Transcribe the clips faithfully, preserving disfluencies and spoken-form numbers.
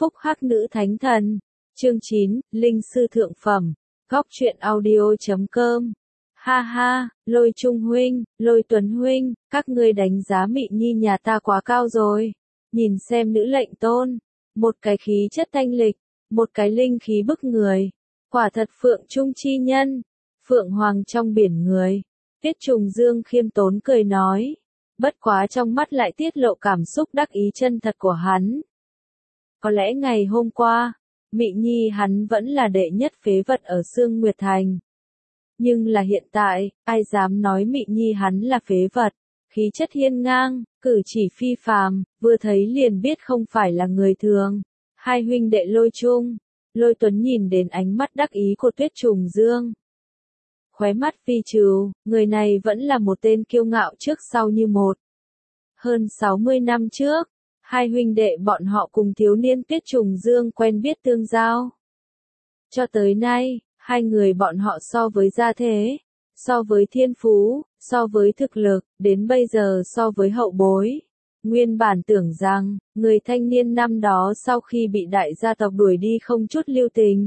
Phúc Hắc Nữ Thánh Thần. Chương chín, Linh Sư Thượng Phẩm. Góc truyện audio chấm com. Ha ha, Lôi Trung huynh, Lôi Tuấn huynh, các ngươi đánh giá Mị Nhi nhà ta quá cao rồi. Nhìn xem nữ lệnh tôn, một cái khí chất thanh lịch, một cái linh khí bức người. Quả thật phượng trung chi nhân, phượng hoàng trong biển người. Tiết Trùng Dương khiêm tốn cười nói, bất quá trong mắt lại tiết lộ cảm xúc đắc ý chân thật của hắn. Có lẽ ngày hôm qua, Mị Nhi hắn vẫn là đệ nhất phế vật ở Sương Nguyệt Thành. Nhưng là hiện tại, ai dám nói Mị Nhi hắn là phế vật, khí chất hiên ngang, cử chỉ phi phàm, vừa thấy liền biết không phải là người thường. Hai huynh đệ Lôi Trung, Lôi Tuấn nhìn đến ánh mắt đắc ý của Tuyết Trùng Dương. Khóe mắt phi trừ, người này vẫn là một tên kiêu ngạo trước sau như một. Hơn sáu mươi năm trước, hai huynh đệ bọn họ cùng thiếu niên Tuyết Trùng Dương quen biết tương giao. Cho tới nay, hai người bọn họ so với gia thế, so với thiên phú, so với thực lực, đến bây giờ so với hậu bối. Nguyên bản tưởng rằng, người thanh niên năm đó sau khi bị đại gia tộc đuổi đi không chút lưu tình,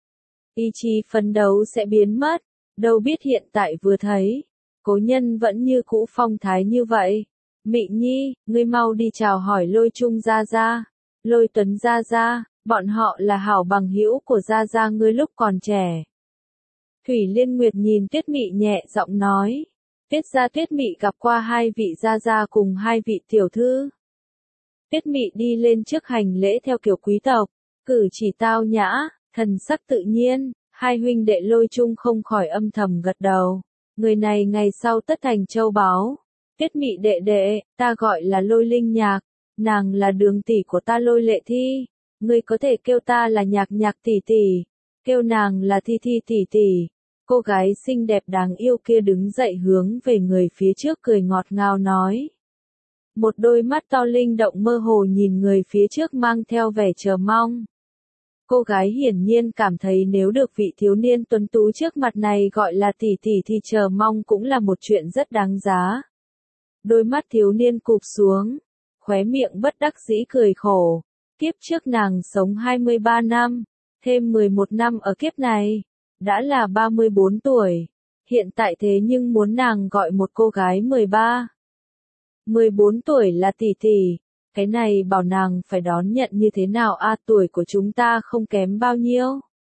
ý chí phấn đấu sẽ biến mất, đâu biết hiện tại vừa thấy, cố nhân vẫn như cũ phong thái như vậy. Mị Nhi, ngươi mau đi chào hỏi Lôi Trung gia gia, Lôi Tuấn gia gia, bọn họ là hảo bằng hữu của gia gia ngươi lúc còn trẻ. Thủy Liên Nguyệt nhìn Tuyết Mị nhẹ giọng nói, Tuyết gia Tuyết Mị gặp qua hai vị gia gia cùng hai vị tiểu thư. Tuyết Mị đi lên trước hành lễ theo kiểu quý tộc, cử chỉ tao nhã, thần sắc tự nhiên, hai huynh đệ Lôi Trung không khỏi âm thầm gật đầu. Người này ngày sau tất thành châu báu. Tuyết Mị đệ đệ, ta gọi là Lôi Linh Nhạc, nàng là đường tỷ của ta Lôi Lệ Thi, ngươi có thể kêu ta là Nhạc Nhạc tỷ tỷ, kêu nàng là Thi Thi tỷ tỷ. Cô gái xinh đẹp đáng yêu kia đứng dậy hướng về người phía trước cười ngọt ngào nói. Một đôi mắt to linh động mơ hồ nhìn người phía trước mang theo vẻ chờ mong. Cô gái hiển nhiên cảm thấy nếu được vị thiếu niên tuấn tú trước mặt này gọi là tỷ tỷ thì chờ mong cũng là một chuyện rất đáng giá. Đôi mắt thiếu niên cụp xuống, khóe miệng bất đắc dĩ cười khổ. Kiếp trước nàng sống hai mươi ba năm, thêm mười một năm ở kiếp này, đã là ba mươi bốn tuổi. Hiện tại thế nhưng muốn nàng gọi một cô gái mười ba, mười bốn tuổi là tỷ tỷ, cái này bảo nàng phải đón nhận như thế nào a, tuổi của chúng ta không kém bao nhiêu.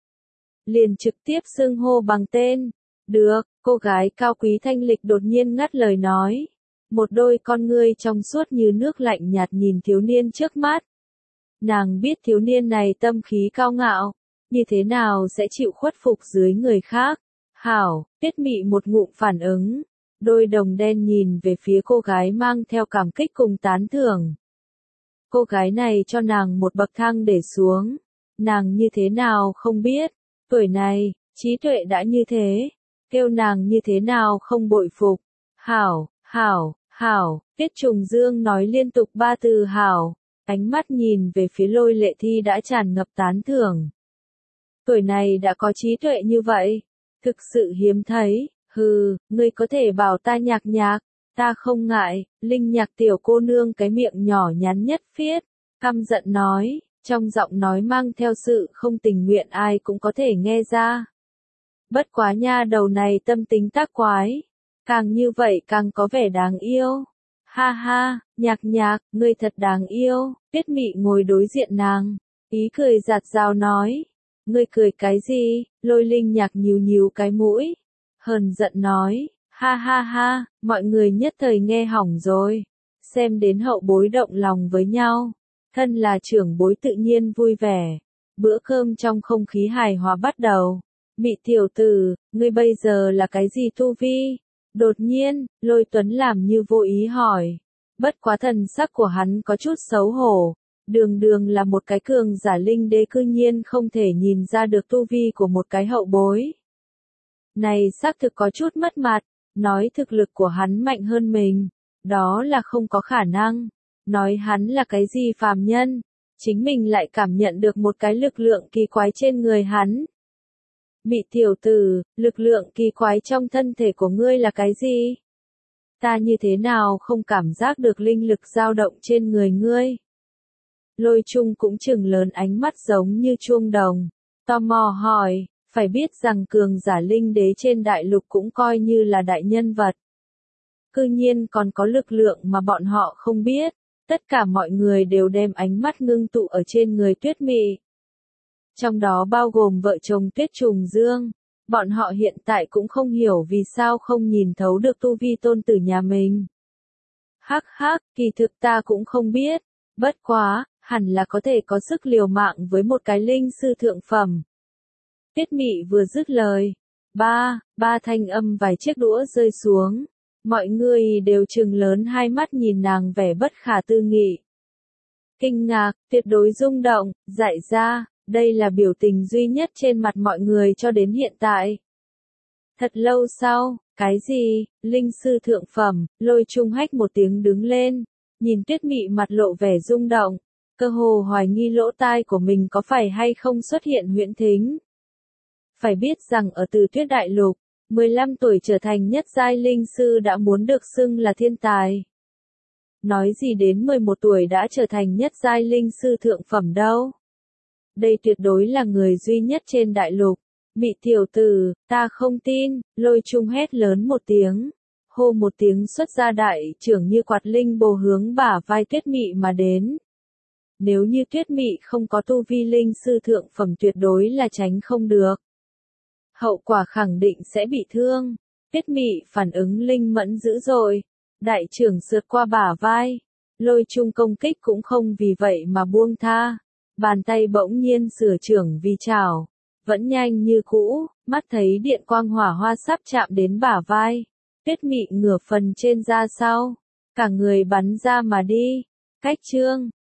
Liền trực tiếp xưng hô bằng tên. Được, cô gái cao quý thanh lịch đột nhiên ngắt lời nói. Một đôi con ngươi trong suốt như nước lạnh nhạt nhìn thiếu niên trước mắt. Nàng biết thiếu niên này tâm khí cao ngạo, như thế nào sẽ chịu khuất phục dưới người khác. Hảo, Tuyết Mị một ngụm phản ứng, đôi đồng đen nhìn về phía cô gái mang theo cảm kích cùng tán thưởng. Cô gái này cho nàng một bậc thang để xuống, nàng như thế nào không biết, tuổi này, trí tuệ đã như thế, kêu nàng như thế nào không bội phục. Hảo, hảo, hảo, Tiết Trùng Dương nói liên tục ba từ hảo, ánh mắt nhìn về phía Lôi Lệ Thi đã tràn ngập tán thưởng. Tuổi này đã có trí tuệ như vậy, thực sự hiếm thấy. Hừ, ngươi có thể bảo ta Nhạc Nhạc, ta không ngại. Linh Nhạc tiểu cô nương cái miệng nhỏ nhắn nhất phiết, căm giận nói, trong giọng nói mang theo sự không tình nguyện ai cũng có thể nghe ra. Bất quá nha đầu này tâm tính tác quái, càng như vậy càng có vẻ đáng yêu. Ha ha, Nhạc Nhạc, ngươi thật đáng yêu. Tuyết Mị ngồi đối diện nàng, ý cười giạt rào nói, ngươi cười cái gì? Lôi Linh Nhạc nhíu nhíu cái mũi, hờn giận nói, ha ha ha, mọi người nhất thời nghe hỏng rồi, xem đến hậu bối động lòng với nhau, thân là trưởng bối tự nhiên vui vẻ. Bữa cơm trong không khí hài hòa bắt đầu. Mị tiểu tử, ngươi bây giờ là cái gì tu vi? Đột nhiên, Lôi Tuấn làm như vô ý hỏi. Bất quá thần sắc của hắn có chút xấu hổ. Đường đường là một cái cường giả linh đế cư nhiên không thể nhìn ra được tu vi của một cái hậu bối. Này xác thực có chút mất mặt, nói thực lực của hắn mạnh hơn mình, đó là không có khả năng. Nói hắn là cái gì phàm nhân, chính mình lại cảm nhận được một cái lực lượng kỳ quái trên người hắn. Mị tiểu tử, lực lượng kỳ quái trong thân thể của ngươi là cái gì? Ta như thế nào không cảm giác được linh lực dao động trên người ngươi? Lôi Trung cũng trừng lớn ánh mắt giống như chuông đồng. Tò mò hỏi, phải biết rằng cường giả linh đế trên đại lục cũng coi như là đại nhân vật. Cư nhiên còn có lực lượng mà bọn họ không biết. Tất cả mọi người đều đem ánh mắt ngưng tụ ở trên người Tuyết Mị. Trong đó bao gồm vợ chồng Tuyết Trùng Dương. Bọn họ hiện tại cũng không hiểu vì sao không nhìn thấu được tu vi tôn tử nhà mình. Hắc hắc, kỳ thực ta cũng không biết. Bất quá, hẳn là có thể có sức liều mạng với một cái linh sư thượng phẩm. Tuyết Mị vừa dứt lời. Ba, ba thanh âm vài chiếc đũa rơi xuống. Mọi người đều trừng lớn hai mắt nhìn nàng vẻ bất khả tư nghị. Kinh ngạc, tuyệt đối rung động, dại ra, đây là biểu tình duy nhất trên mặt mọi người cho đến hiện tại. Thật lâu sau, cái gì, linh sư thượng phẩm, Lôi Trung hách một tiếng đứng lên, nhìn Tuyết Mị mặt lộ vẻ rung động, cơ hồ hoài nghi lỗ tai của mình có phải hay không xuất hiện huyễn thính. Phải biết rằng ở Từ Tuyết Đại Lục, mười lăm tuổi trở thành nhất giai linh sư đã muốn được xưng là thiên tài. Nói gì đến mười một tuổi đã trở thành nhất giai linh sư thượng phẩm đâu. Đây tuyệt đối là người duy nhất trên đại lục. Mị tiểu tử, ta không tin, Lôi Trung hét lớn một tiếng. Hô một tiếng xuất ra đại trưởng như quạt linh bồ hướng bả vai Tuyết Mị mà đến. Nếu như Tuyết Mị không có tu vi linh sư thượng phẩm tuyệt đối là tránh không được. Hậu quả khẳng định sẽ bị thương. Tuyết Mị phản ứng linh mẫn dữ dội. Đại trưởng sượt qua bả vai. Lôi Trung công kích cũng không vì vậy mà buông tha. Bàn tay bỗng nhiên sửa trưởng vì chảo. Vẫn nhanh như cũ, mắt thấy điện quang hỏa hoa sắp chạm đến bả vai. Tuyết Mị ngửa phần trên ra sau. Cả người bắn ra mà đi. Cách chương.